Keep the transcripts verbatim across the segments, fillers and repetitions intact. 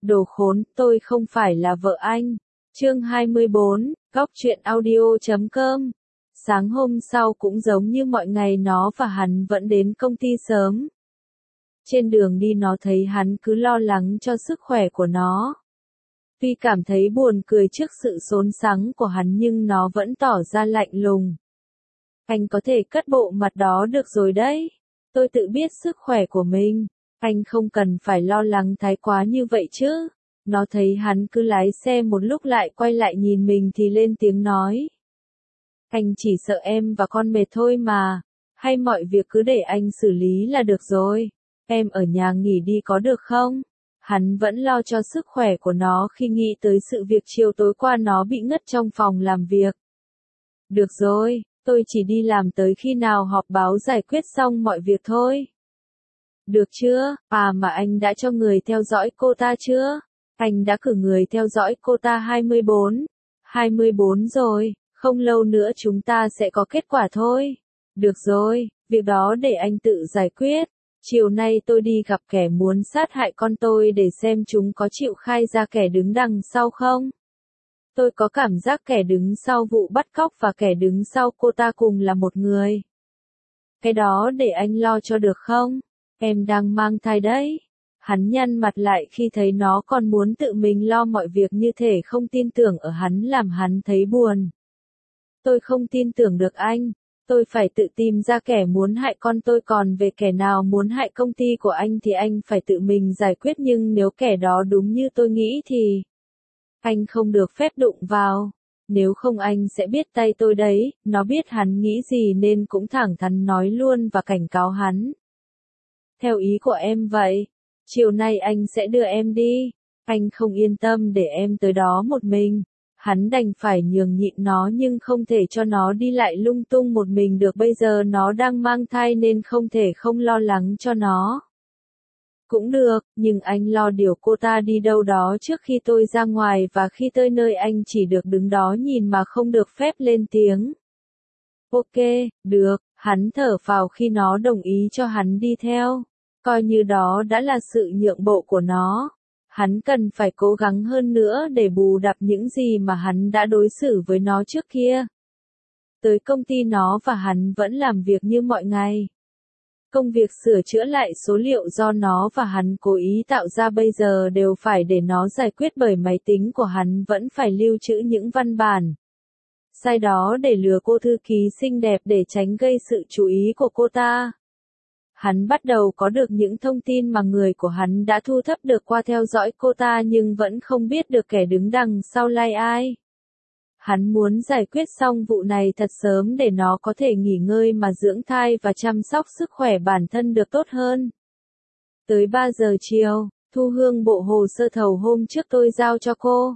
Đồ khốn, tôi không phải là vợ anh. Chương hai mươi bốn, góc truyện audio chấm com. Sáng hôm sau cũng giống như mọi ngày nó và hắn vẫn đến công ty sớm. Trên đường đi nó thấy hắn cứ lo lắng cho sức khỏe của nó. Tuy cảm thấy buồn cười trước sự xốn xắng của hắn nhưng nó vẫn tỏ ra lạnh lùng. Anh có thể cất bộ mặt đó được rồi đấy. Tôi tự biết sức khỏe của mình. Anh không cần phải lo lắng thái quá như vậy chứ. Nó thấy hắn cứ lái xe một lúc lại quay lại nhìn mình thì lên tiếng nói. Anh chỉ sợ em và con mệt thôi mà. Hay mọi việc cứ để anh xử lý là được rồi. Em ở nhà nghỉ đi có được không? Hắn vẫn lo cho sức khỏe của nó khi nghĩ tới sự việc chiều tối qua nó bị ngất trong phòng làm việc. Được rồi, tôi chỉ đi làm tới khi nào họp báo giải quyết xong mọi việc thôi. Được chưa? À mà anh đã cho người theo dõi cô ta chưa? Anh đã cử người theo dõi cô ta hai mươi bốn. hai mươi bốn rồi, không lâu nữa chúng ta sẽ có kết quả thôi. Được rồi, việc đó để anh tự giải quyết. Chiều nay tôi đi gặp kẻ muốn sát hại con tôi để xem chúng có chịu khai ra kẻ đứng đằng sau không. Tôi có cảm giác kẻ đứng sau vụ bắt cóc và kẻ đứng sau cô ta cùng là một người. Cái đó để anh lo cho được không? Em đang mang thai đấy. Hắn nhăn mặt lại khi thấy nó còn muốn tự mình lo mọi việc như thể không tin tưởng ở hắn làm hắn thấy buồn. Tôi không tin tưởng được anh. Tôi phải tự tìm ra kẻ muốn hại con tôi, còn về kẻ nào muốn hại công ty của anh thì anh phải tự mình giải quyết, nhưng nếu kẻ đó đúng như tôi nghĩ thì anh không được phép đụng vào. Nếu không anh sẽ biết tay tôi đấy. Nó biết hắn nghĩ gì nên cũng thẳng thắn nói luôn và cảnh cáo hắn. Theo ý của em vậy. Chiều nay anh sẽ đưa em đi. Anh không yên tâm để em tới đó một mình. Hắn đành phải nhường nhịn nó nhưng không thể cho nó đi lại lung tung một mình được, bây giờ nó đang mang thai nên không thể không lo lắng cho nó. Cũng được, nhưng anh lo điều cô ta đi đâu đó trước khi tôi ra ngoài, và khi tới nơi anh chỉ được đứng đó nhìn mà không được phép lên tiếng. Ok, được, hắn thở phào khi nó đồng ý cho hắn đi theo. Coi như đó đã là sự nhượng bộ của nó. Hắn cần phải cố gắng hơn nữa để bù đắp những gì mà hắn đã đối xử với nó trước kia. Tới công ty nó và hắn vẫn làm việc như mọi ngày. Công việc sửa chữa lại số liệu do nó và hắn cố ý tạo ra bây giờ đều phải để nó giải quyết, bởi máy tính của hắn vẫn phải lưu trữ những văn bản sai đó để lừa cô thư ký xinh đẹp để tránh gây sự chú ý của cô ta. Hắn bắt đầu có được những thông tin mà người của hắn đã thu thập được qua theo dõi cô ta, nhưng vẫn không biết được kẻ đứng đằng sau là ai. Hắn muốn giải quyết xong vụ này thật sớm để nó có thể nghỉ ngơi mà dưỡng thai và chăm sóc sức khỏe bản thân được tốt hơn. Tới ba giờ chiều, Thu Hương bộ hồ sơ thầu hôm trước tôi giao cho cô.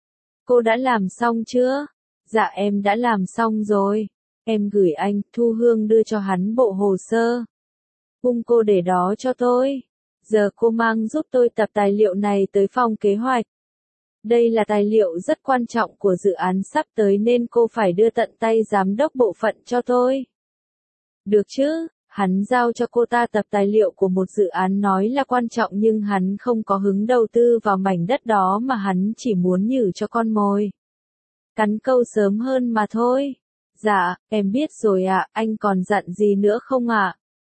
Cô đã làm xong chưa? Dạ em đã làm xong rồi. Em gửi anh. Thu Hương đưa cho hắn bộ hồ sơ. Cung cô để đó cho tôi. Giờ cô mang giúp tôi tập tài liệu này tới phòng kế hoạch. Đây là tài liệu rất quan trọng của dự án sắp tới nên cô phải đưa tận tay giám đốc bộ phận cho tôi. Được chứ? Hắn giao cho cô ta tập tài liệu của một dự án nói là quan trọng, nhưng hắn không có hứng đầu tư vào mảnh đất đó mà hắn chỉ muốn nhử cho con mồi. Cắn câu sớm hơn mà thôi. Dạ, em biết rồi ạ, anh còn dặn gì nữa không ạ?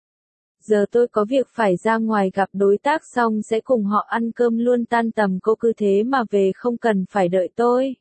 Giờ tôi có việc phải ra ngoài gặp đối tác xong sẽ cùng họ ăn cơm luôn, tan tầm cô cứ thế mà về, không cần phải đợi tôi.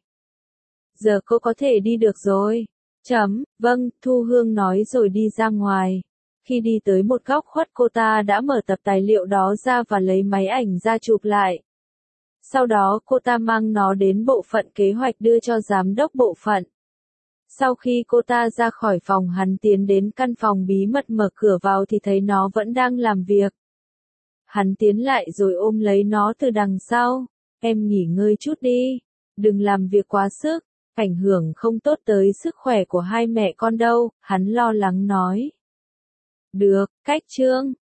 Giờ cô có thể đi được rồi. Chấm, vâng, Thu Hương nói rồi đi ra ngoài. Khi đi tới một góc khuất, cô ta đã mở tập tài liệu đó ra và lấy máy ảnh ra chụp lại. Sau đó cô ta mang nó đến bộ phận kế hoạch đưa cho giám đốc bộ phận. Sau khi cô ta ra khỏi phòng, hắn tiến đến căn phòng bí mật, mở cửa vào thì thấy nó vẫn đang làm việc. Hắn tiến lại rồi ôm lấy nó từ đằng sau. Em nghỉ ngơi chút đi. Đừng làm việc quá sức. Ảnh hưởng không tốt tới sức khỏe của hai mẹ con đâu, hắn lo lắng nói. Được, cách chương.